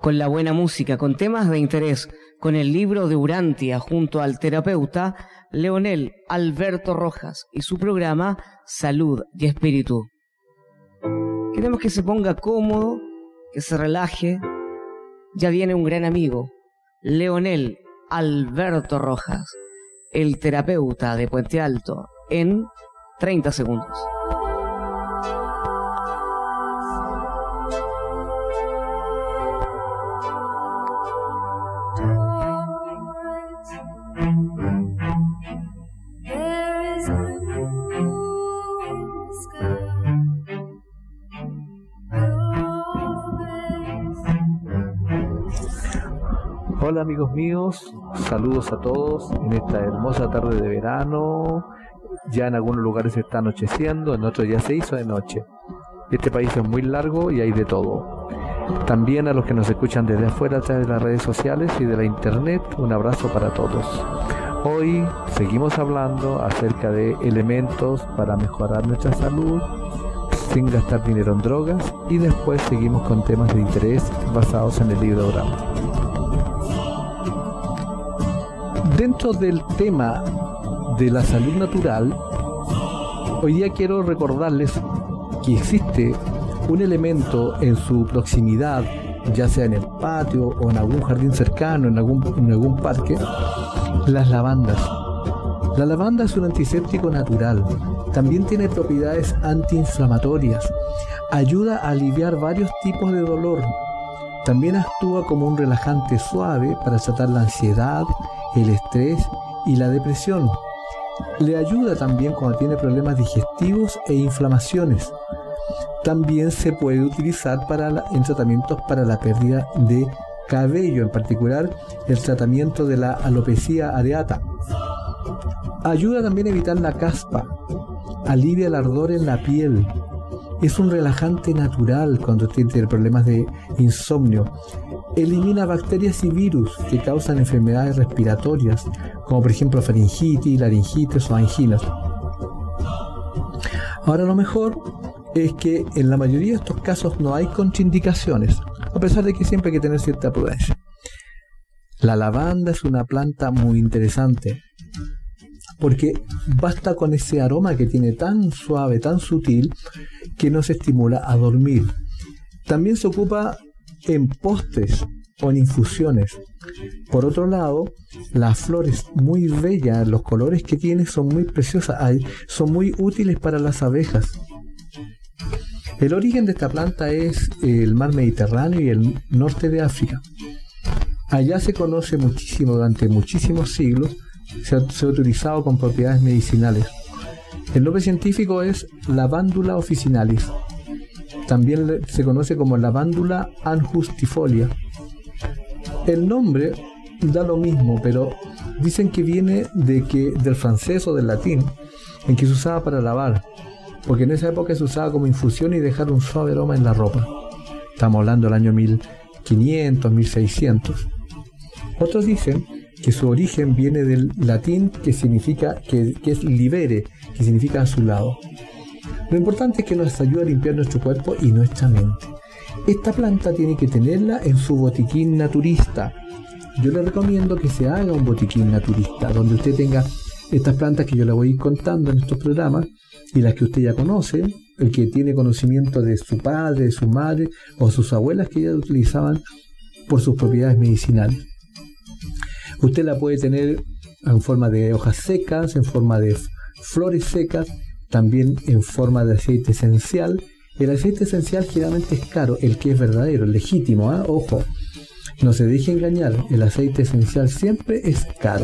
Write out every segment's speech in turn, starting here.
con la buena música, con temas de interés, con el libro de Urantia junto al terapeuta Leonel Alberto Rojas y su programa Salud y Espíritu. Queremos que se ponga cómodo, que se relaje. Ya viene un gran amigo, Leonel Alberto Rojas, el terapeuta de Puente Alto, en 30 segundos. Hola amigos míos, saludos a todos en esta hermosa tarde de verano. Ya en algunos lugares se está anocheciendo, en otros ya se hizo de noche. Este país es muy largo y hay de todo. También a los que nos escuchan desde afuera a través de las redes sociales y de la internet, un abrazo para todos. Hoy seguimos hablando acerca de elementos para mejorar nuestra salud sin gastar dinero en drogas, y después seguimos con temas de interés basados en el libro Urantia. Dentro del tema de la salud natural, hoy día quiero recordarles que existe un elemento en su proximidad, ya sea en el patio o en algún jardín cercano, en algún parque, las lavandas. La lavanda es un antiséptico natural, también tiene propiedades antiinflamatorias, ayuda a aliviar varios tipos de dolor, también actúa como un relajante suave para tratar la ansiedad, el estrés y la depresión. Le ayuda también cuando tiene problemas digestivos e inflamaciones. También se puede utilizar en tratamientos para la pérdida de cabello, en particular el tratamiento de la alopecia areata. Ayuda también a evitar la caspa, alivia el ardor en la piel. Es un relajante natural cuando tiene problemas de insomnio. Elimina bacterias y virus que causan enfermedades respiratorias, como por ejemplo faringitis, laringitis o anginas. Ahora, lo mejor es que en la mayoría de estos casos no hay contraindicaciones, a pesar de que siempre hay que tener cierta prudencia. La lavanda es una planta muy interesante, porque basta con ese aroma que tiene tan suave, tan sutil, que nos estimula a dormir. También se ocupa en postres o en infusiones. Por otro lado, las flores muy bellas, los colores que tiene son muy preciosas, son muy útiles para las abejas. El origen de esta planta es el mar Mediterráneo y el norte de África. Allá se conoce muchísimo, durante muchísimos siglos, se ha utilizado con propiedades medicinales. El nombre científico es Lavandula officinalis. También se conoce como Lavandula angustifolia. El nombre da lo mismo, pero dicen que viene del francés o del latín, en que se usaba para lavar, porque en esa época se usaba como infusión y dejar un suave aroma en la ropa. Estamos hablando del año 1500, 1600. Otros dicen que su origen viene del latín, que significa que es libere, que significa a su lado. Lo importante es que nos ayuda a limpiar nuestro cuerpo y nuestra mente. Esta planta tiene que tenerla en su botiquín naturista. Yo le recomiendo que se haga un botiquín naturista, donde usted tenga estas plantas que yo le voy a ir contando en estos programas, y las que usted ya conoce, el que tiene conocimiento de su padre, de su madre o sus abuelas que ya utilizaban por sus propiedades medicinales. Usted la puede tener en forma de hojas secas, en forma de flores secas, también en forma de aceite esencial. El aceite esencial generalmente es caro, el que es verdadero, el legítimo, ¿eh? Ojo, no se deje engañar, el aceite esencial siempre es caro.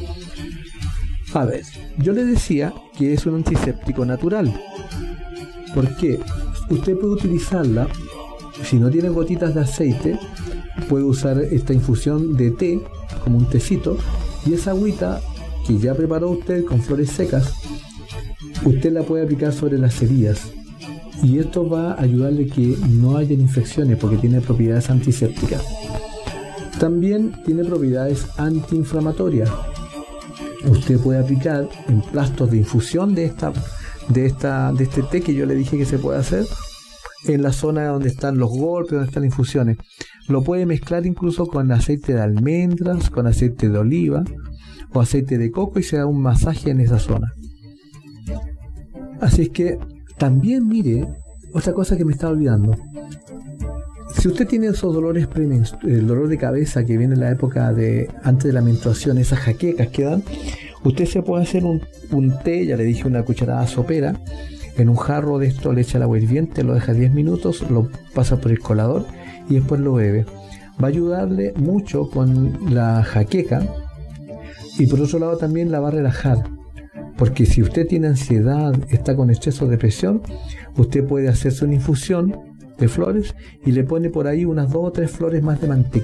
A ver, yo le decía que es un antiséptico natural. ¿Por qué? Usted puede utilizarla, si no tiene gotitas de aceite, puede usar esta infusión de té, como un tecito, y esa agüita que ya preparó usted con flores secas, usted la puede aplicar sobre las heridas, y esto va a ayudarle que no haya infecciones, porque tiene propiedades antisépticas. También tiene propiedades antiinflamatorias. Usted puede aplicar en plastos de infusión de este té que yo le dije que se puede hacer, en la zona donde están los golpes, donde están infusiones. lo puede mezclar incluso con aceite de almendras, con aceite de oliva o aceite de coco y se da un masaje en esa zona. Así es que también mire, otra cosa que me estaba olvidando. Si usted tiene esos dolores el dolor de cabeza que viene en la época de antes de la menstruación, esas jaquecas que dan, usted se puede hacer un té, ya le dije, una cucharada sopera, en un jarro de esto le echa el agua hirviente, lo deja 10 minutos, lo pasa por el colador y después lo bebe. Va a ayudarle mucho con la jaqueca y por otro lado también la va a relajar. Porque si usted tiene ansiedad, está con exceso de depresión, usted puede hacerse una infusión de flores y le pone por ahí unas 2 o 3 flores más de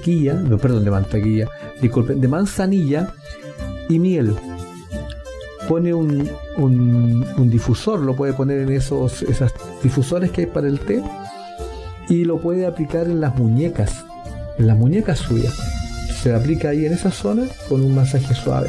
de manzanilla y miel. Pone un difusor, lo puede poner en esas difusores que hay para el té y lo puede aplicar en las muñecas suyas. Se aplica ahí en esa zona con un masaje suave.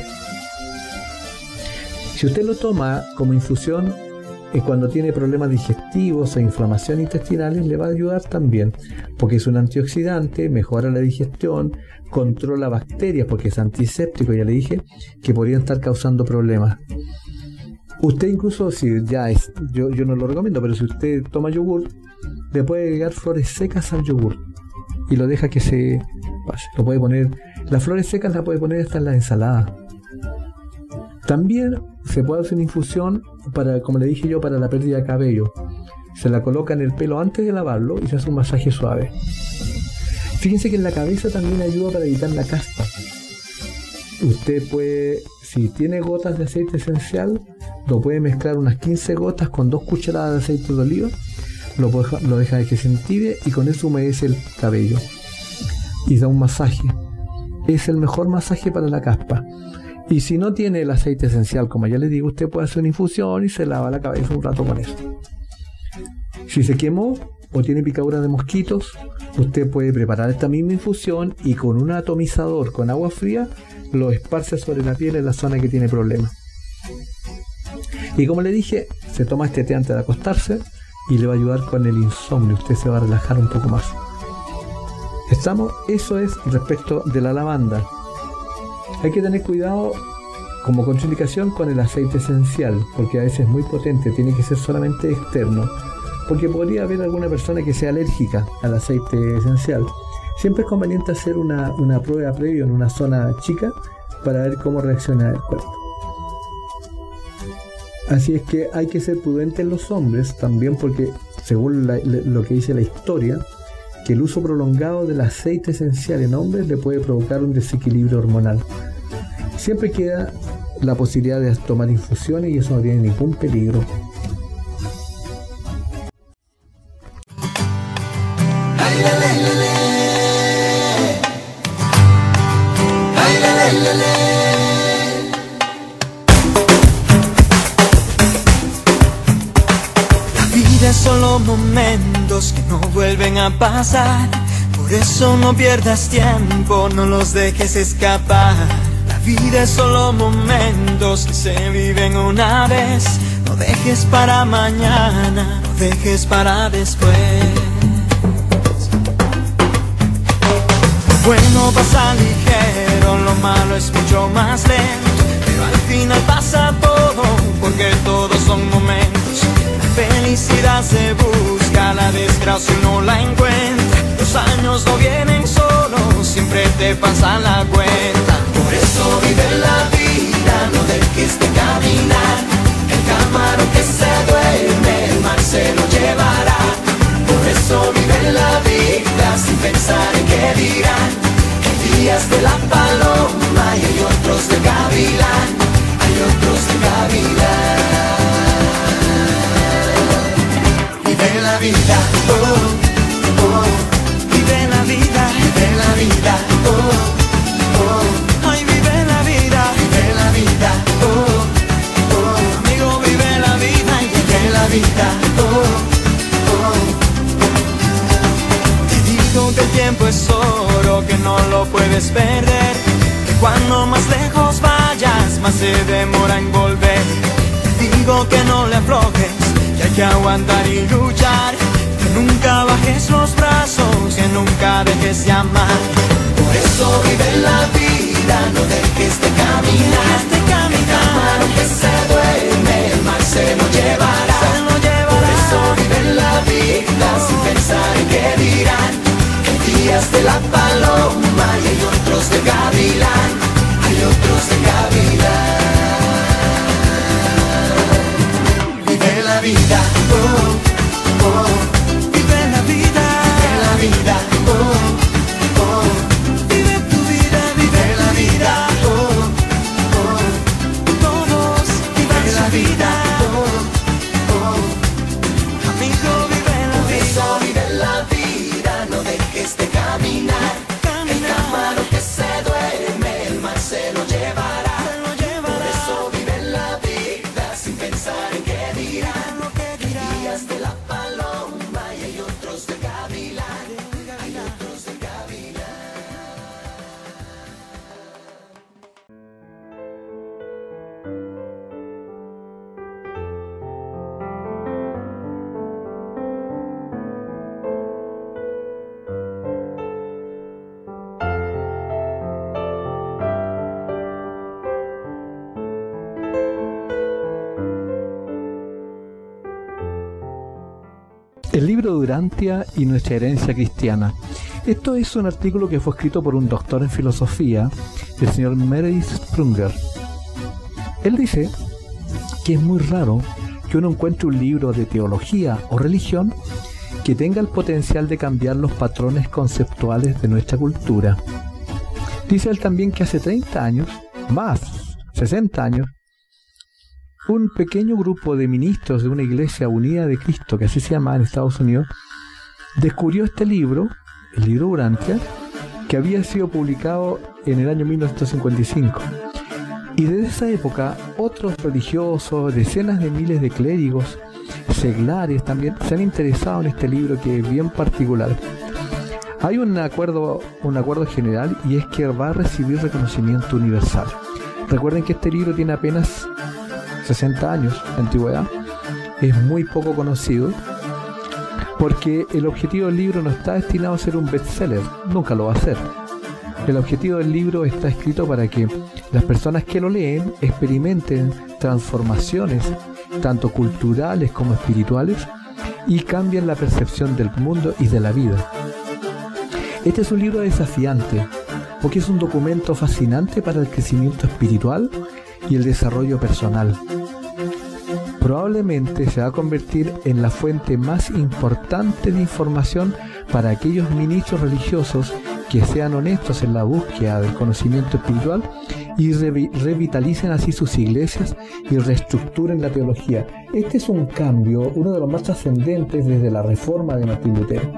Si usted lo toma como infusión cuando tiene problemas digestivos e inflamación intestinales, le va a ayudar también, porque es un antioxidante, mejora la digestión, controla bacterias, porque es antiséptico, ya le dije, que podrían estar causando problemas. Usted incluso, yo no lo recomiendo, pero si usted toma yogur, le puede agregar flores secas al yogur y lo deja que se pase. Lo puede poner, las flores secas las puede poner hasta en la ensalada. También se puede hacer una infusión para, como le dije yo, para la pérdida de cabello. Se la coloca en el pelo antes de lavarlo y se hace un masaje suave. Fíjense que en la cabeza también ayuda para evitar la caspa. Usted puede, si tiene gotas de aceite esencial, lo puede mezclar unas 15 gotas con 2 cucharadas de aceite de oliva, lo deja de que se entibie y con eso humedece el cabello y da un masaje. Es el mejor masaje para la caspa. Y si no tiene el aceite esencial, como ya les digo, usted puede hacer una infusión y se lava la cabeza un rato con eso. Si se quemó o tiene picadura de mosquitos, usted puede preparar esta misma infusión y con un atomizador con agua fría lo esparce sobre la piel en la zona que tiene problemas. Y como le dije, se toma este té antes de acostarse y le va a ayudar con el insomnio. Usted se va a relajar un poco más. Eso es respecto de la lavanda. Hay que tener cuidado como contraindicación con el aceite esencial, porque a veces es muy potente, tiene que ser solamente externo, porque podría haber alguna persona que sea alérgica al aceite esencial. Siempre es conveniente hacer una prueba previa en una zona chica para ver cómo reacciona el cuerpo. Así es que hay que ser prudentes en los hombres también, porque según lo que dice la historia, que el uso prolongado del aceite esencial en hombres le puede provocar un desequilibrio hormonal. Siempre queda la posibilidad de tomar infusiones y eso no tiene ningún peligro. La vida es solo momentos que no vuelven a pasar. Por eso no pierdas tiempo, no los dejes escapar. La vida es solo momentos que se viven una vez. No dejes para mañana, no dejes para después. Lo bueno pasa ligero, lo malo es mucho más lento. Pero al final pasa todo, porque todos son momentos. La felicidad se busca, la desgracia no la encuentra. Los años no vienen solos, siempre te pasan la cuenta. Por eso vive la vida, no dejes de caminar. El camarón que se duerme, el mar se lo llevará. Por eso vive la vida, sin pensar en qué dirán. Hay días de la paloma y hay otros de gavilán. Hay otros de gavilán. Vive la vida, oh, oh. Vive la vida, vive la vida, oh, oh. Ay, vive la vida, oh, oh. Amigo, vive la vida y vive la vida, oh, oh. Te digo que el tiempo es oro, que no lo puedes perder. Que cuando más lejos vayas, más se demora en volver. Te digo que no le aflojes, que hay que aguantar y luchar. que nunca bajes los brazos, que nunca dejes de amar. Por eso vive la vida, no dejes de caminar. El camarón que se duerme, el mar se lo llevará. Por eso vive la vida, sin pensar en qué dirán. Hay días de la paloma y hay otros de gavilán. Hay otros de gavilán. Vive la vida, oh, oh. Vive la vida, vive la vida, oh, oh. Vive tu vida, vive la vida, oh, oh. Todos viven la vida, oh, oh. Amigo, vive la vida. Por eso vive la vida, no dejes de caminar. El camarón que se duerme, el mar se lo llevará. Por eso vive la vida, sin pensar en qué dirán. Hay días de la paloma y hay otros de gavilán. Hay otros de gavilán. El libro de Urantia y nuestra herencia cristiana. Esto es un artículo que fue escrito por un doctor en filosofía, el señor Meredith Sprunger. Él dice que es muy raro que uno encuentre un libro de teología o religión que tenga el potencial de cambiar los patrones conceptuales de nuestra cultura. Dice él también que hace 30 años, más 60 años, un pequeño grupo de ministros de una iglesia unida de Cristo, que así se llama en Estados Unidos, descubrió este libro, el libro Urantia, que había sido publicado en el año 1955. Y desde esa época, otros religiosos, decenas de miles de clérigos, seglares también, se han interesado en este libro que es bien particular. Hay un acuerdo general, y es que va a recibir reconocimiento universal. Recuerden que este libro tiene apenas 60 años de antigüedad, es muy poco conocido, porque el objetivo del libro no está destinado a ser un bestseller, nunca lo va a ser. El objetivo del libro está escrito para que las personas que lo leen experimenten transformaciones, tanto culturales como espirituales, y cambien la percepción del mundo y de la vida. Este es un libro desafiante, porque es un documento fascinante para el crecimiento espiritual y el desarrollo personal. Probablemente se va a convertir en la fuente más importante de información para aquellos ministros religiosos que sean honestos en la búsqueda del conocimiento espiritual y revitalicen así sus iglesias y reestructuren la teología. Este es un cambio, uno de los más trascendentes desde la reforma de Martín Lutero.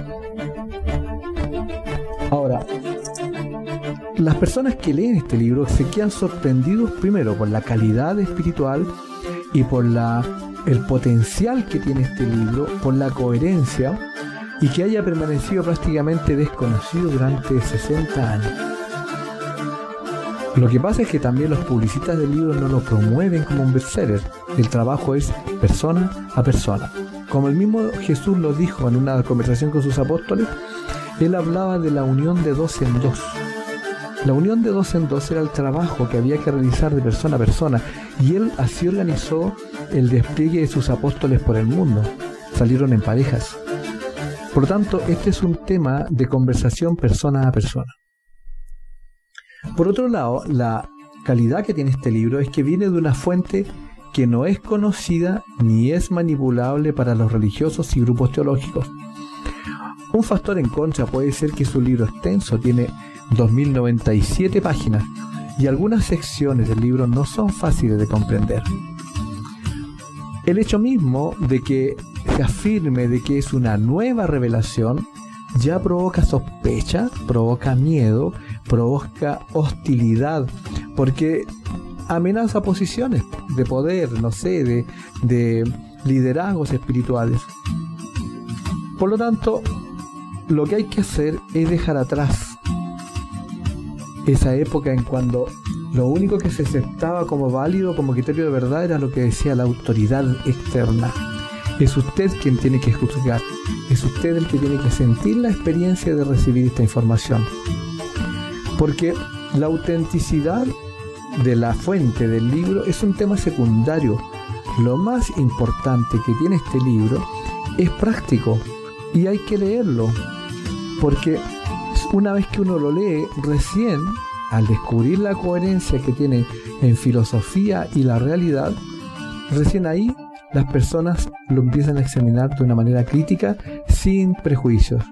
Ahora, las personas que leen este libro se quedan sorprendidos primero por la calidad espiritual y por el potencial que tiene este libro, por la coherencia, y que haya permanecido prácticamente desconocido durante 60 años. Lo que pasa es que también los publicistas del libro no lo promueven como un bestseller. El trabajo es persona a persona. Como el mismo Jesús lo dijo en una conversación con sus apóstoles, él hablaba de la unión de dos en dos. La unión de dos en dos era el trabajo que había que realizar de persona a persona, y él así organizó el despliegue de sus apóstoles por el mundo. Salieron en parejas. Por lo tanto, este es un tema de conversación persona a persona. Por otro lado, la calidad que tiene este libro es que viene de una fuente que no es conocida ni es manipulable para los religiosos y grupos teológicos. Un factor en contra puede ser que su libro extenso tiene 2097 páginas y algunas secciones del libro no son fáciles de comprender. El hecho mismo de que se afirme de que es una nueva revelación ya provoca sospecha, provoca miedo, provoca hostilidad, porque amenaza posiciones de poder, no sé, de liderazgos espirituales. Por lo tanto, lo que hay que hacer es dejar atrás esa época en cuando lo único que se aceptaba como válido, como criterio de verdad, era lo que decía la autoridad externa. Es usted quien tiene que juzgar, es usted el que tiene que sentir la experiencia de recibir esta información. Porque la autenticidad de la fuente del libro es un tema secundario. Lo más importante que tiene este libro es práctico y hay que leerlo, porque una vez que uno lo lee, recién al descubrir la coherencia que tiene en filosofía y la realidad, recién ahí las personas lo empiezan a examinar de una manera crítica, sin prejuicios.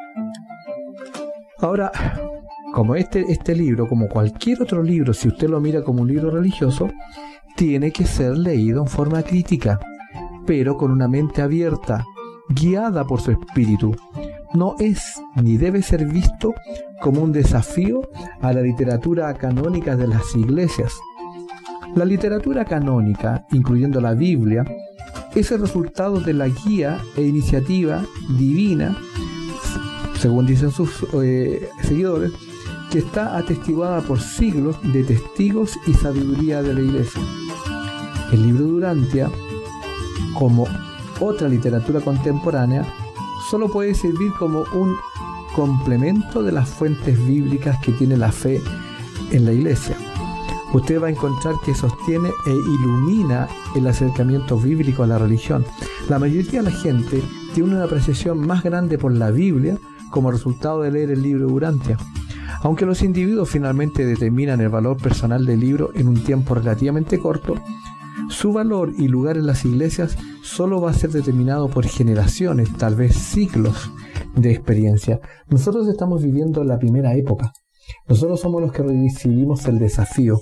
Ahora, como este libro, como cualquier otro libro, si usted lo mira como un libro religioso, tiene que ser leído en forma crítica, pero con una mente abierta, guiada por su espíritu. No es ni debe ser visto como un desafío a la literatura canónica de las iglesias. La literatura canónica, incluyendo la Biblia, es el resultado de la guía e iniciativa divina, según dicen sus seguidores, que está atestiguada por siglos de testigos y sabiduría de la Iglesia. El libro de Urantia, como otra literatura contemporánea, solo puede servir como un complemento de las fuentes bíblicas que tiene la fe en la Iglesia. Usted va a encontrar que sostiene e ilumina el acercamiento bíblico a la religión. La mayoría de la gente tiene una apreciación más grande por la Biblia como resultado de leer el libro de Urantia. Aunque los individuos finalmente determinan el valor personal del libro en un tiempo relativamente corto, su valor y lugar en las iglesias solo va a ser determinado por generaciones, tal vez siglos de experiencia. Nosotros estamos viviendo la primera época. Nosotros somos los que recibimos el desafío.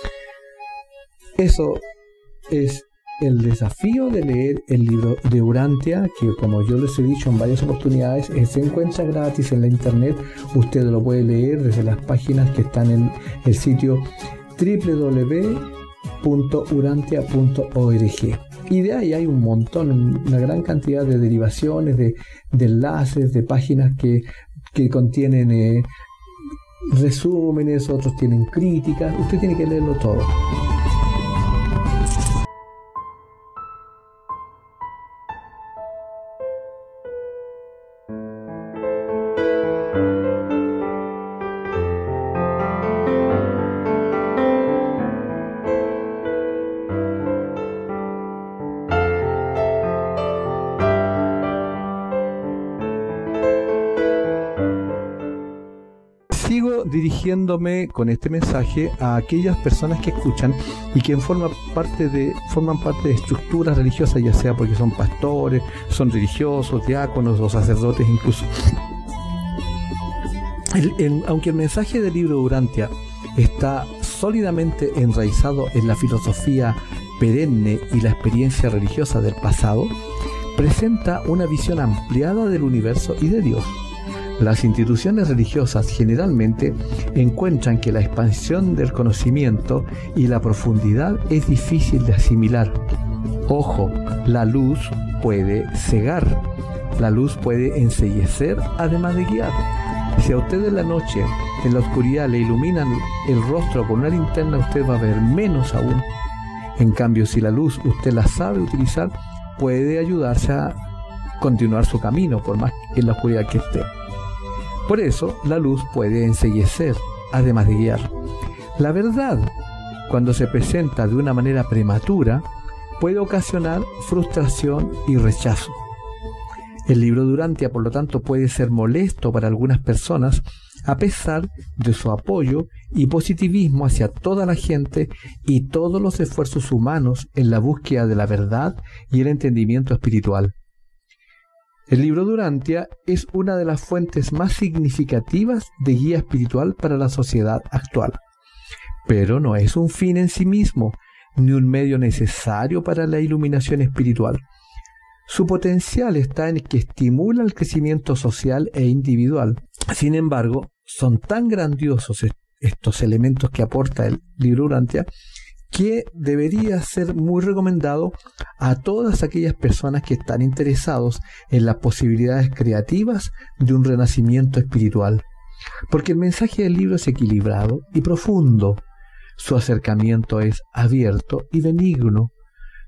Eso es el desafío de leer el libro de Urantia, que como yo les he dicho en varias oportunidades, se encuentra gratis en la internet. Usted lo puede leer desde las páginas que están en el sitio www.urantia.org. Y de ahí hay un montón, una gran cantidad de derivaciones, de enlaces, de páginas que contienen resúmenes, otros tienen críticas. Usted tiene que leerlo todo. Dirigiéndome con este mensaje a aquellas personas que escuchan y que forman parte de estructuras religiosas, ya sea porque son pastores, son religiosos, diáconos o sacerdotes incluso. Aunque el mensaje del libro de Urantia está sólidamente enraizado en la filosofía perenne y la experiencia religiosa del pasado, presenta una visión ampliada del universo y de Dios. Las instituciones religiosas generalmente encuentran que la expansión del conocimiento y la profundidad es difícil de asimilar. Ojo, la luz puede cegar, la luz puede enceguecer, además de guiar. Si a usted en la noche, en la oscuridad, le iluminan el rostro con una linterna, usted va a ver menos aún. En cambio, si la luz usted la sabe utilizar, puede ayudarse a continuar su camino, por más en la oscuridad que esté. Por eso, la luz puede enceguecer, además de guiar. La verdad, cuando se presenta de una manera prematura, puede ocasionar frustración y rechazo. El libro de Urantia, por lo tanto, puede ser molesto para algunas personas, a pesar de su apoyo y positivismo hacia toda la gente y todos los esfuerzos humanos en la búsqueda de la verdad y el entendimiento espiritual. El libro de Urantia es una de las fuentes más significativas de guía espiritual para la sociedad actual, pero no es un fin en sí mismo, ni un medio necesario para la iluminación espiritual. Su potencial está en que estimula el crecimiento social e individual. Sin embargo, son tan grandiosos estos elementos que aporta el libro Urantia que debería ser muy recomendado a todas aquellas personas que están interesados en las posibilidades creativas de un renacimiento espiritual. Porque el mensaje del libro es equilibrado y profundo. Su acercamiento es abierto y benigno.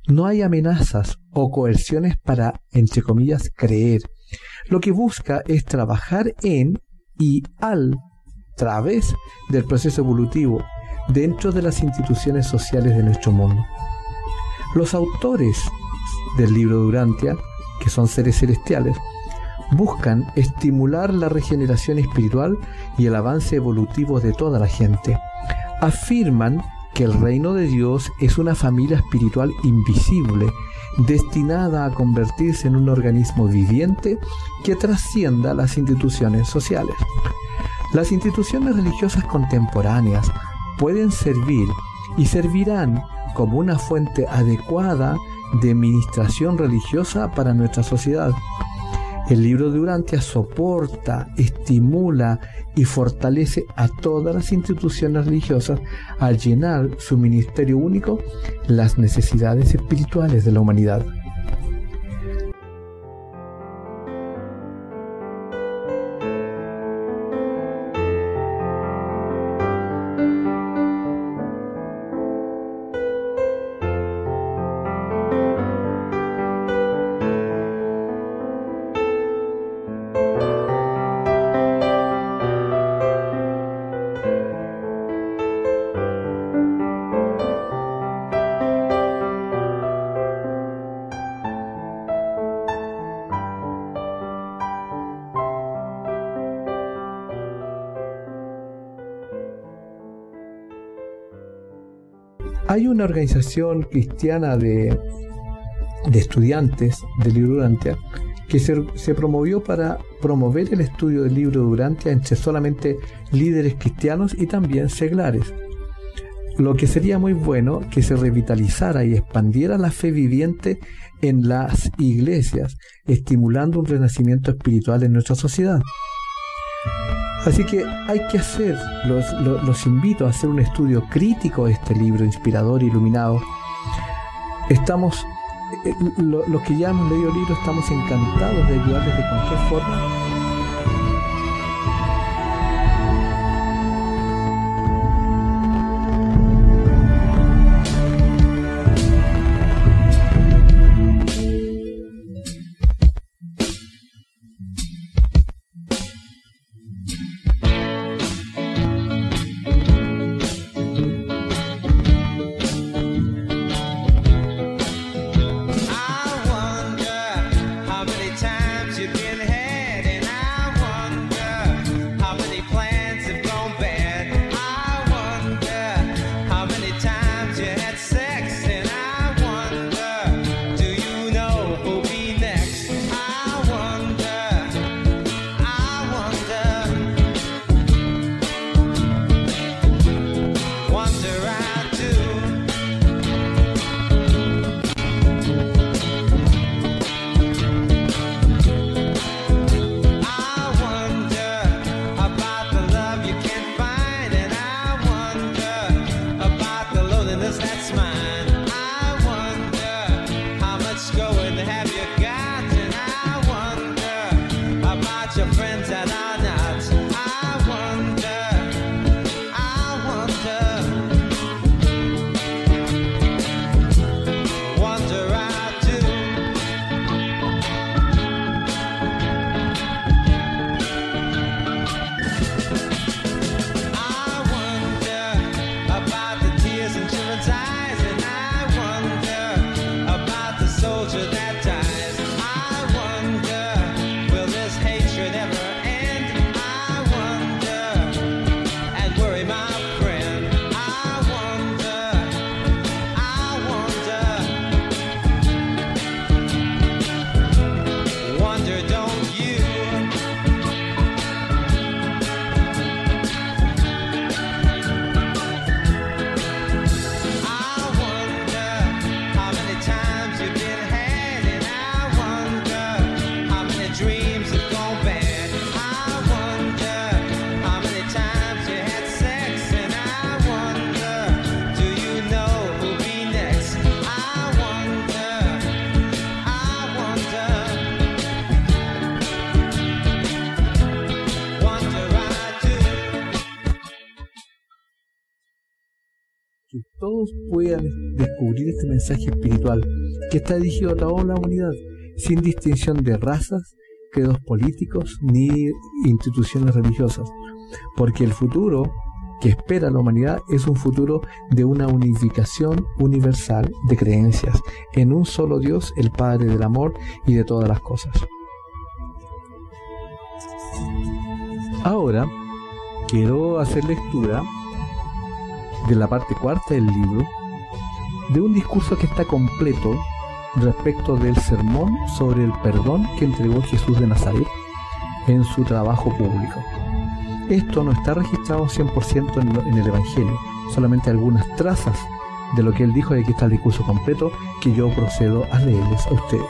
No hay amenazas o coerciones para, entre comillas, creer. Lo que busca es trabajar en y al través del proceso evolutivo dentro de las instituciones sociales de nuestro mundo. Los autores del libro de Urantia, que son seres celestiales, buscan estimular la regeneración espiritual y el avance evolutivo de toda la gente. Afirman que el reino de Dios es una familia espiritual invisible, destinada a convertirse en un organismo viviente que trascienda las instituciones sociales. Las instituciones religiosas contemporáneas pueden servir y servirán como una fuente adecuada de administración religiosa para nuestra sociedad. El libro de Urantia soporta, estimula y fortalece a todas las instituciones religiosas al llenar su ministerio único las necesidades espirituales de la humanidad. Hay una organización cristiana de estudiantes del libro de Urantia que se promovió para promover el estudio del libro de Urantia entre solamente líderes cristianos y también seglares. Lo que sería muy bueno que se revitalizara y expandiera la fe viviente en las iglesias, estimulando un renacimiento espiritual en nuestra sociedad. Así que hay que hacer, los invito a hacer un estudio crítico de este libro inspirador e iluminado. Estamos, los que ya hemos leído el libro, estamos encantados de ayudarles de cualquier forma. Que todos puedan descubrir este mensaje espiritual que está dirigido a toda la humanidad, sin distinción de razas, credos políticos ni instituciones religiosas, porque el futuro que espera la humanidad es un futuro de una unificación universal de creencias en un solo Dios, el Padre del amor y de todas las cosas. Ahora quiero hacer lectura de la parte cuarta del libro, de un discurso que está completo respecto del sermón sobre el perdón que entregó Jesús de Nazaret en su trabajo público. Esto no está registrado 100% en el Evangelio, solamente algunas trazas de lo que él dijo, y aquí está el discurso completo que yo procedo a leerles a ustedes.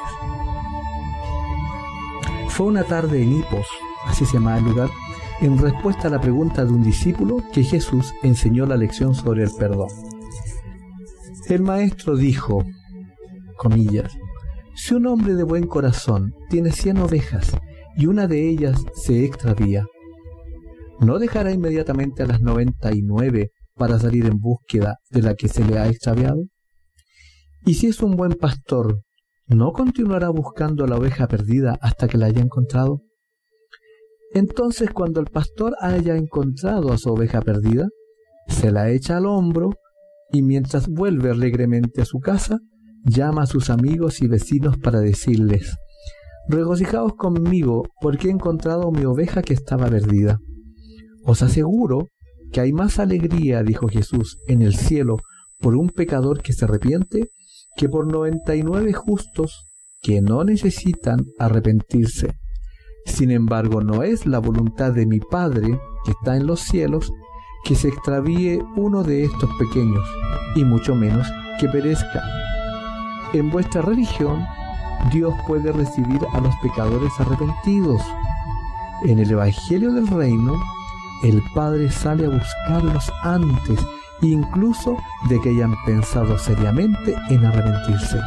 Fue una tarde en Hipos, así se llamaba el lugar, en respuesta a la pregunta de un discípulo que Jesús enseñó la lección sobre el perdón. El maestro dijo, comillas, si un hombre de buen corazón tiene 100 ovejas y una de ellas se extravía, ¿no dejará inmediatamente a las 99 para salir en búsqueda de la que se le ha extraviado? Y si es un buen pastor, ¿no continuará buscando a la oveja perdida hasta que la haya encontrado? Entonces, cuando el pastor haya encontrado a su oveja perdida, se la echa al hombro y mientras vuelve alegremente a su casa, llama a sus amigos y vecinos para decirles, regocijaos conmigo porque he encontrado mi oveja que estaba perdida. Os aseguro que hay más alegría, dijo Jesús, en el cielo por un pecador que se arrepiente que por 99 justos que no necesitan arrepentirse. Sin embargo, no es la voluntad de mi Padre, que está en los cielos, que se extravíe uno de estos pequeños, y mucho menos que perezca. En vuestra religión, Dios puede recibir a los pecadores arrepentidos. En el Evangelio del Reino, el Padre sale a buscarlos antes, incluso de que hayan pensado seriamente en arrepentirse.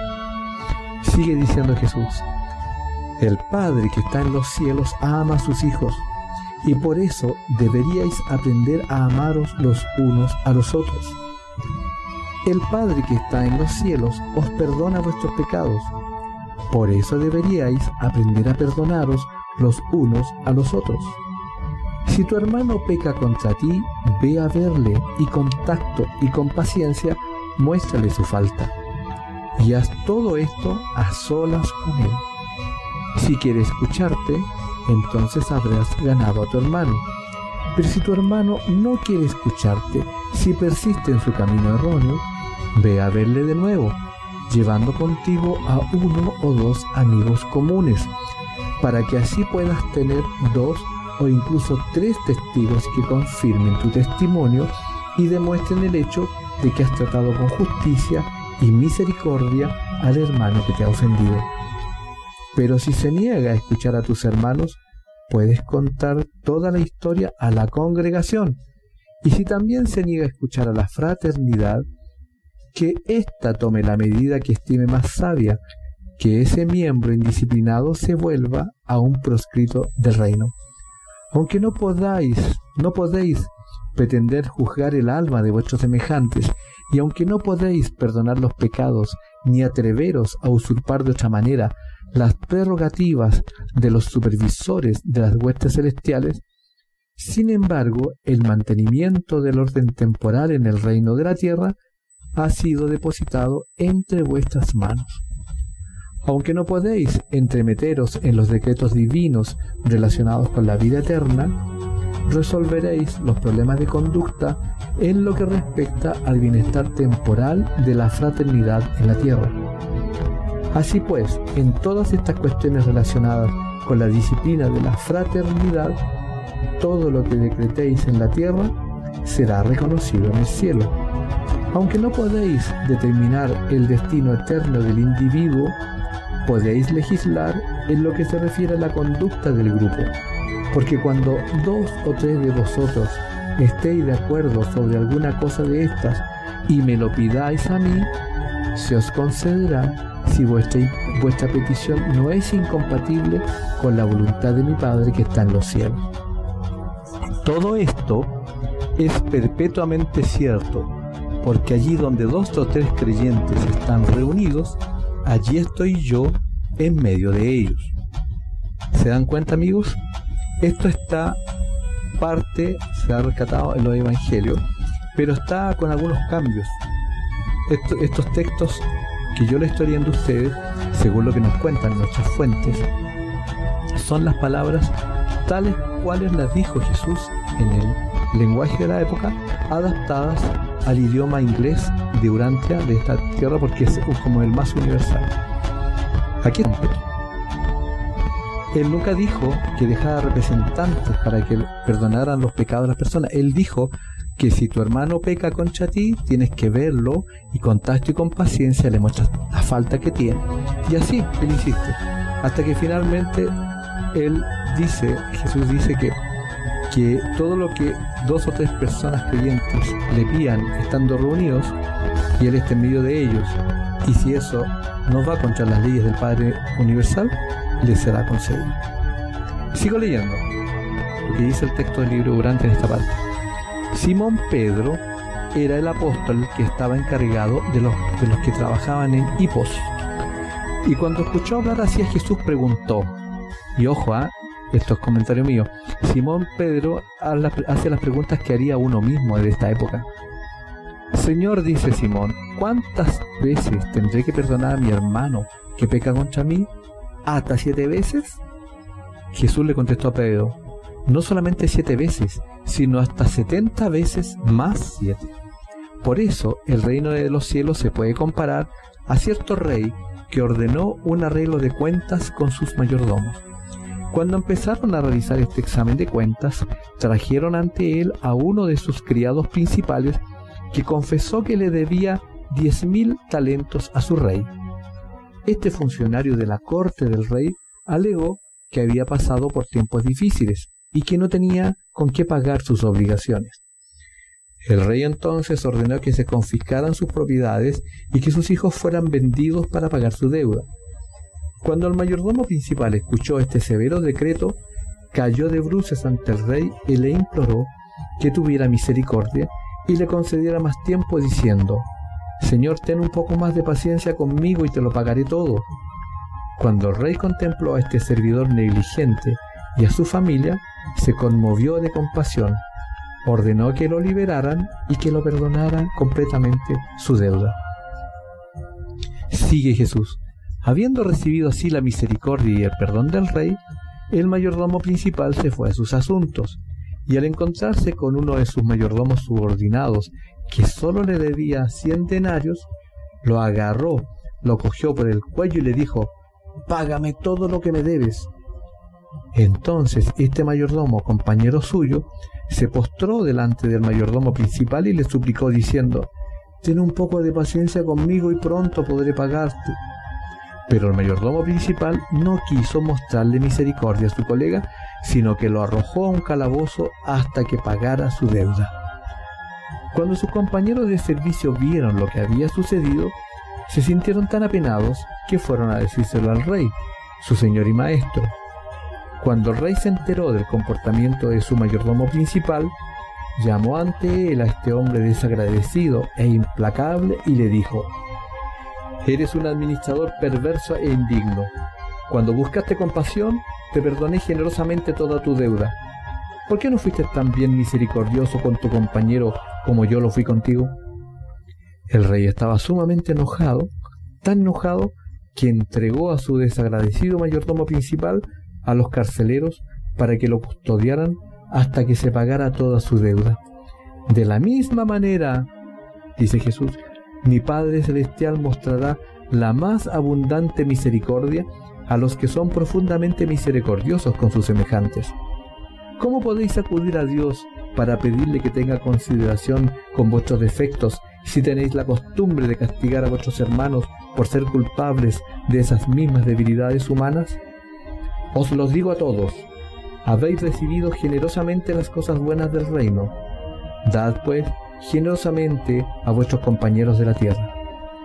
Sigue diciendo Jesús, el Padre que está en los cielos ama a sus hijos, y por eso deberíais aprender a amaros los unos a los otros. El Padre que está en los cielos os perdona vuestros pecados, por eso deberíais aprender a perdonaros los unos a los otros. Si tu hermano peca contra ti, ve a verle y con tacto y con paciencia muéstrale su falta. Y haz todo esto a solas con él. Si quiere escucharte, entonces habrás ganado a tu hermano. Pero si tu hermano no quiere escucharte, si persiste en su camino erróneo, ve a verle de nuevo, llevando contigo a 1 o 2 amigos comunes, para que así puedas tener 2 o incluso 3 testigos que confirmen tu testimonio y demuestren el hecho de que has tratado con justicia y misericordia al hermano que te ha ofendido. Pero si se niega a escuchar a tus hermanos, puedes contar toda la historia a la congregación. Y si también se niega a escuchar a la fraternidad, que ésta tome la medida que estime más sabia, que ese miembro indisciplinado se vuelva a un proscrito del reino. Aunque no podéis pretender juzgar el alma de vuestros semejantes, y aunque no podéis perdonar los pecados, ni atreveros a usurpar de otra manera las prerrogativas de los supervisores de las huestes celestiales, sin embargo, el mantenimiento del orden temporal en el reino de la tierra ha sido depositado entre vuestras manos. Aunque no podéis entremeteros en los decretos divinos relacionados con la vida eterna, resolveréis los problemas de conducta en lo que respecta al bienestar temporal de la fraternidad en la tierra. Así pues, en todas estas cuestiones relacionadas con la disciplina de la fraternidad, todo lo que decretéis en la tierra será reconocido en el cielo. Aunque no podéis determinar el destino eterno del individuo, podéis legislar en lo que se refiere a la conducta del grupo, porque cuando 2 o 3 de vosotros estéis de acuerdo sobre alguna cosa de estas y me lo pidáis a mí, se os concederá si vuestra petición no es incompatible con la voluntad de mi Padre que está en los cielos. Todo esto es perpetuamente cierto, porque allí donde 2 o 3 creyentes están reunidos, allí estoy yo en medio de ellos. ¿Se dan cuenta, amigos? Esto está se ha rescatado en los evangelios, pero está con algunos cambios. Estos textos que yo le estoy leyendo a ustedes, según lo que nos cuentan nuestras fuentes, son las palabras tales cuales las dijo Jesús en el lenguaje de la época, adaptadas al idioma inglés de Urantia, de esta tierra, porque es como el más universal. Aquí Él nunca dijo que dejara representantes para que perdonaran los pecados de las personas. Él dijo que si tu hermano peca contra ti, tienes que verlo y con tacto y con paciencia le muestras la falta que tiene. Y así él insiste, hasta que finalmente Jesús dice que todo lo que 2 o 3 personas creyentes le pidan estando reunidos, y él está en medio de ellos, y si eso no va contra las leyes del Padre Universal, les será concedido. Sigo leyendo lo que dice el texto del libro Durante en esta parte. Simón Pedro era el apóstol que estaba encargado de los que trabajaban en Hipos, y cuando escuchó hablar así a Jesús preguntó, y ojo, esto es comentario mío, Simón Pedro hace las preguntas que haría uno mismo de esta época. Señor, dice Simón, ¿cuántas veces tendré que perdonar a mi hermano que peca contra mí? ¿Hasta 7 veces? Jesús le contestó a Pedro, no solamente 7 veces, sino hasta 70 veces más 7. Por eso el reino de los cielos se puede comparar a cierto rey que ordenó un arreglo de cuentas con sus mayordomos. Cuando empezaron a realizar este examen de cuentas, trajeron ante él a uno de sus criados principales que confesó que le debía 10.000 talentos a su rey. Este funcionario de la corte del rey alegó que había pasado por tiempos difíciles y que no tenía con qué pagar sus obligaciones. El rey entonces ordenó que se confiscaran sus propiedades y que sus hijos fueran vendidos para pagar su deuda. Cuando el mayordomo principal escuchó este severo decreto, cayó de bruces ante el rey y le imploró que tuviera misericordia y le concediera más tiempo, diciendo, Señor, ten un poco más de paciencia conmigo y te lo pagaré todo. Cuando el rey contempló a este servidor negligente y a su familia, se conmovió de compasión, ordenó que lo liberaran y que lo perdonaran completamente su deuda. Sigue Jesús. Habiendo recibido así la misericordia y el perdón del rey, el mayordomo principal se fue a sus asuntos, y al encontrarse con uno de sus mayordomos subordinados, que solo le debía 100 denarios, lo agarró, lo cogió por el cuello y le dijo, «Págame todo lo que me debes». Entonces este mayordomo, compañero suyo, se postró delante del mayordomo principal y le suplicó diciendo, «Ten un poco de paciencia conmigo y pronto podré pagarte». Pero el mayordomo principal no quiso mostrarle misericordia a su colega, sino que lo arrojó a un calabozo hasta que pagara su deuda. Cuando sus compañeros de servicio vieron lo que había sucedido, se sintieron tan apenados que fueron a decírselo al rey, su señor y maestro. Cuando el rey se enteró del comportamiento de su mayordomo principal, llamó ante él a este hombre desagradecido e implacable y le dijo, «Eres un administrador perverso e indigno. Cuando buscaste compasión, te perdoné generosamente toda tu deuda. ¿Por qué no fuiste tan bien misericordioso con tu compañero como yo lo fui contigo?» El rey estaba sumamente enojado, tan enojado que entregó a su desagradecido mayordomo principal a los carceleros para que lo custodiaran hasta que se pagara toda su deuda. De la misma manera, dice Jesús, mi Padre Celestial mostrará la más abundante misericordia a los que son profundamente misericordiosos con sus semejantes. ¿Cómo podéis acudir a Dios para pedirle que tenga consideración con vuestros defectos si tenéis la costumbre de castigar a vuestros hermanos por ser culpables de esas mismas debilidades humanas? Os los digo a todos, habéis recibido generosamente las cosas buenas del reino. Dad, pues, generosamente a vuestros compañeros de la tierra.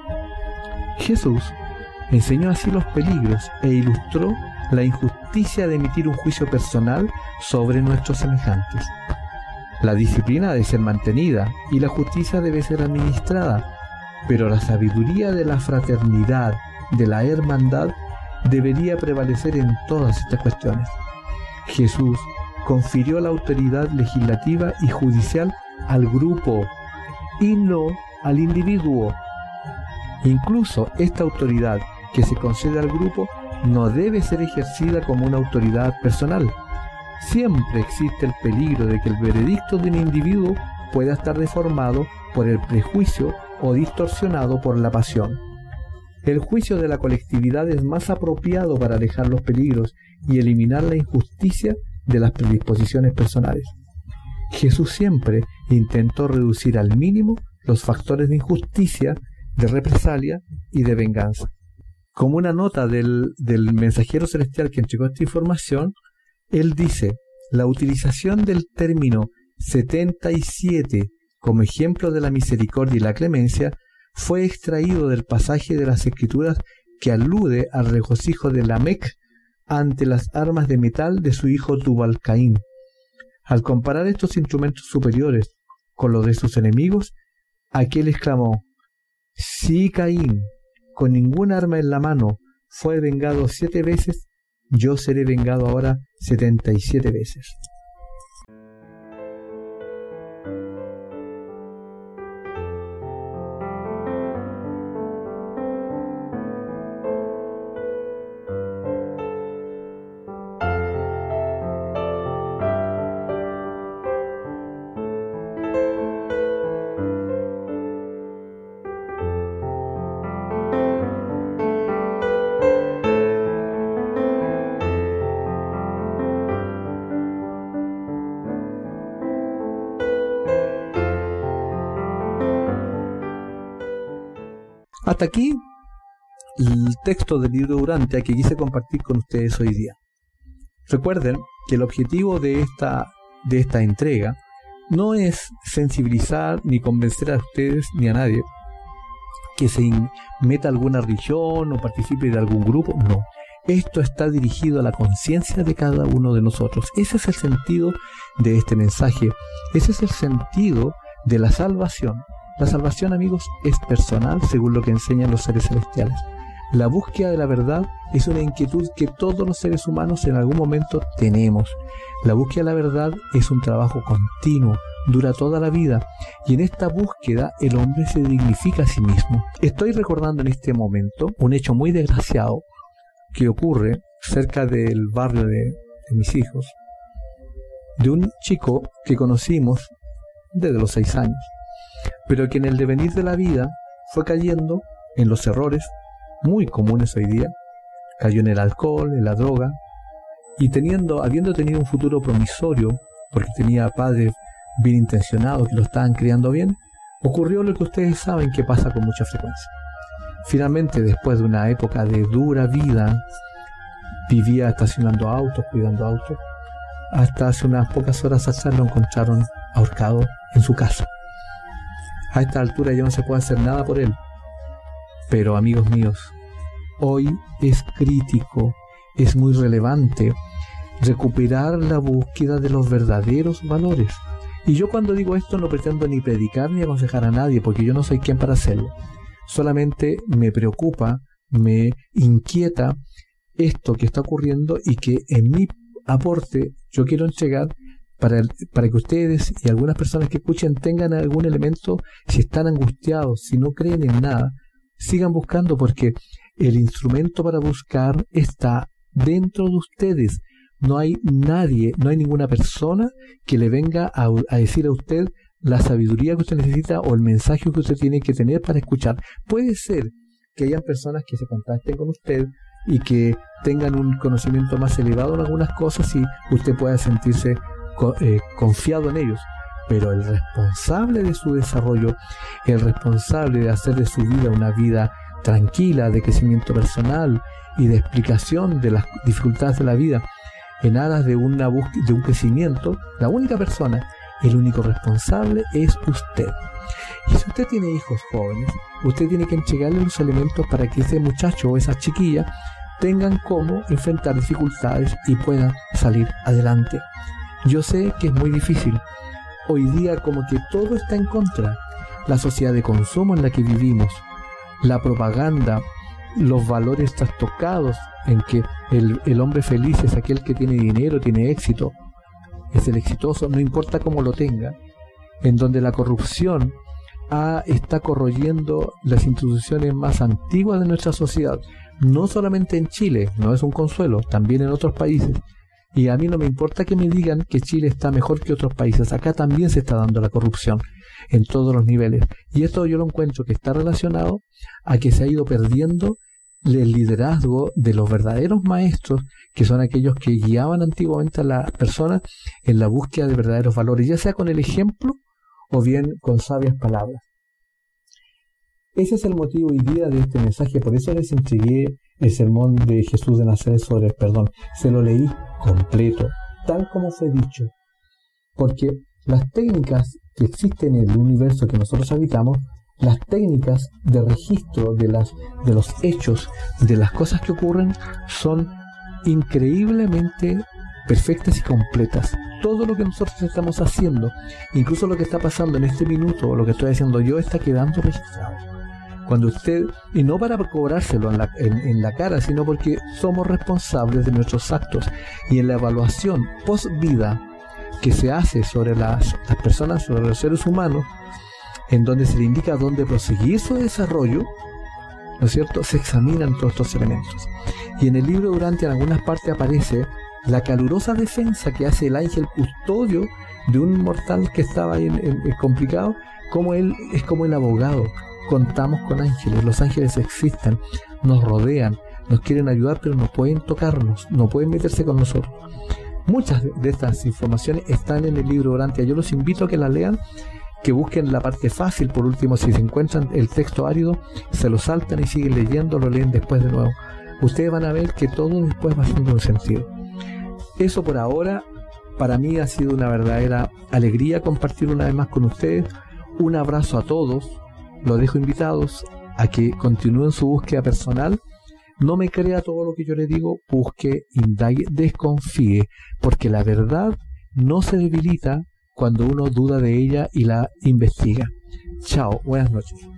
Jesús enseñó así los peligros e ilustró la injusticia de emitir un juicio personal sobre nuestros semejantes. La disciplina debe ser mantenida y la justicia debe ser administrada, pero la sabiduría de la fraternidad de la hermandad debería prevalecer en todas estas cuestiones. Jesús confirió la autoridad legislativa y judicial al grupo y no al individuo. Incluso esta autoridad que se concede al grupo no debe ser ejercida como una autoridad personal. Siempre existe el peligro de que el veredicto de un individuo pueda estar deformado por el prejuicio o distorsionado por la pasión. El juicio de la colectividad es más apropiado para alejar los peligros y eliminar la injusticia de las predisposiciones personales. Jesús siempre intentó reducir al mínimo los factores de injusticia, de represalia y de venganza. Como una nota del mensajero celestial que entregó esta información, él dice: la utilización del término 77 como ejemplo de la misericordia y la clemencia fue extraído del pasaje de las Escrituras que alude al regocijo de Lamec ante las armas de metal de su hijo Tubal-Caín. Al comparar estos instrumentos superiores con los de sus enemigos, aquel exclamó: si Caín, con ningún arma en la mano, fue vengado 7 veces, yo seré vengado ahora 77 veces. Hasta aquí el texto del libro Urantia que quise compartir con ustedes hoy día. Recuerden que el objetivo de esta entrega no es sensibilizar ni convencer a ustedes ni a nadie que se meta a alguna religión o participe de algún grupo. No, esto está dirigido a la conciencia de cada uno de nosotros. Ese es el sentido de este mensaje. Ese es el sentido de la salvación. La salvación, amigos, es personal según lo que enseñan los seres celestiales. La búsqueda de la verdad es una inquietud que todos los seres humanos en algún momento tenemos. La búsqueda de la verdad es un trabajo continuo, dura toda la vida, y en esta búsqueda el hombre se dignifica a sí mismo. Estoy recordando en este momento un hecho muy desgraciado que ocurre cerca del barrio de mis hijos, de un chico que conocimos desde los 6 años, pero que en el devenir de la vida fue cayendo en los errores muy comunes hoy día. Cayó en el alcohol, en la droga, y habiendo tenido un futuro promisorio, porque tenía padres bien intencionados que lo estaban criando bien, ocurrió lo que ustedes saben que pasa con mucha frecuencia. Finalmente, después de una época de dura vida, vivía estacionando autos, cuidando autos, hasta hace unas pocas horas atrás lo encontraron ahorcado en su casa. A esta altura ya no se puede hacer nada por él. Pero, amigos míos, hoy es crítico, es muy relevante recuperar la búsqueda de los verdaderos valores. Y yo cuando digo esto no pretendo ni predicar ni aconsejar a nadie, porque yo no soy quien para hacerlo. Solamente me preocupa, me inquieta esto que está ocurriendo y que en mi aporte yo quiero entregar para que ustedes y algunas personas que escuchen tengan algún elemento. Si están angustiados, si no creen en nada, sigan buscando, porque el instrumento para buscar está dentro de ustedes. No hay nadie, no hay ninguna persona que le venga a decir a usted la sabiduría que usted necesita o el mensaje que usted tiene que tener para escuchar. Puede ser que hayan personas que se contacten con usted y que tengan un conocimiento más elevado en algunas cosas y usted pueda sentirse confiado en ellos, pero el responsable de su desarrollo, el responsable de hacer de su vida una vida tranquila, de crecimiento personal y de explicación de las dificultades de la vida en aras de un crecimiento, la única persona, el único responsable es usted. Y si usted tiene hijos jóvenes, usted tiene que entregarle los elementos para que ese muchacho o esa chiquilla tengan cómo enfrentar dificultades y puedan salir adelante. Yo sé que es muy difícil. Hoy día como que todo está en contra. La sociedad de consumo en la que vivimos, la propaganda los valores trastocados en que el hombre feliz es aquel que tiene dinero, tiene éxito, es el exitoso, no importa cómo lo tenga, en donde la corrupción está corroyendo las instituciones más antiguas de nuestra sociedad, no solamente en Chile, no es un consuelo, también en otros países. Y a mí no me importa que me digan que Chile está mejor que otros países, acá también se está dando la corrupción en todos los niveles. Y esto yo lo encuentro que está relacionado a que se ha ido perdiendo el liderazgo de los verdaderos maestros, que son aquellos que guiaban antiguamente a las personas en la búsqueda de verdaderos valores, ya sea con el ejemplo o bien con sabias palabras. Ese es el motivo hoy día de este mensaje, por eso les entregué el sermón de Jesús de Nazaret sobre el perdón. Se lo leí completo, tal como fue dicho, porque las técnicas que existen en el universo que nosotros habitamos, las técnicas de registro de los hechos, de las cosas que ocurren, son increíblemente perfectas y completas. Todo lo que nosotros estamos haciendo, incluso lo que está pasando en este minuto, o lo que estoy haciendo yo, está quedando registrado. Cuando usted, y no para cobrárselo en la cara, sino porque somos responsables de nuestros actos, y en la evaluación post-vida que se hace sobre las personas, sobre los seres humanos, en donde se le indica dónde proseguir su desarrollo, ¿no es cierto?, se examinan todos estos elementos. Y en el libro Durante, en algunas partes aparece la calurosa defensa que hace el ángel custodio de un mortal que estaba ahí complicado, como él es como el abogado. Contamos con ángeles, los ángeles existen, nos rodean, nos quieren ayudar, pero no pueden tocarnos, no pueden meterse con nosotros. Muchas de estas informaciones están en el libro Durante. Yo los invito a que las lean, que busquen la parte fácil. Por último, si se encuentran el texto árido, se lo saltan y siguen leyendo, lo leen después de nuevo. Ustedes van a ver que todo después va haciendo un sentido. Eso por ahora, para mí ha sido una verdadera alegría compartir una vez más con ustedes. Un abrazo a todos. Los dejo invitados a que continúen su búsqueda personal. No me crea todo lo que yo le digo, busque, indague, desconfíe, porque la verdad no se debilita cuando uno duda de ella y la investiga. Chao, buenas noches.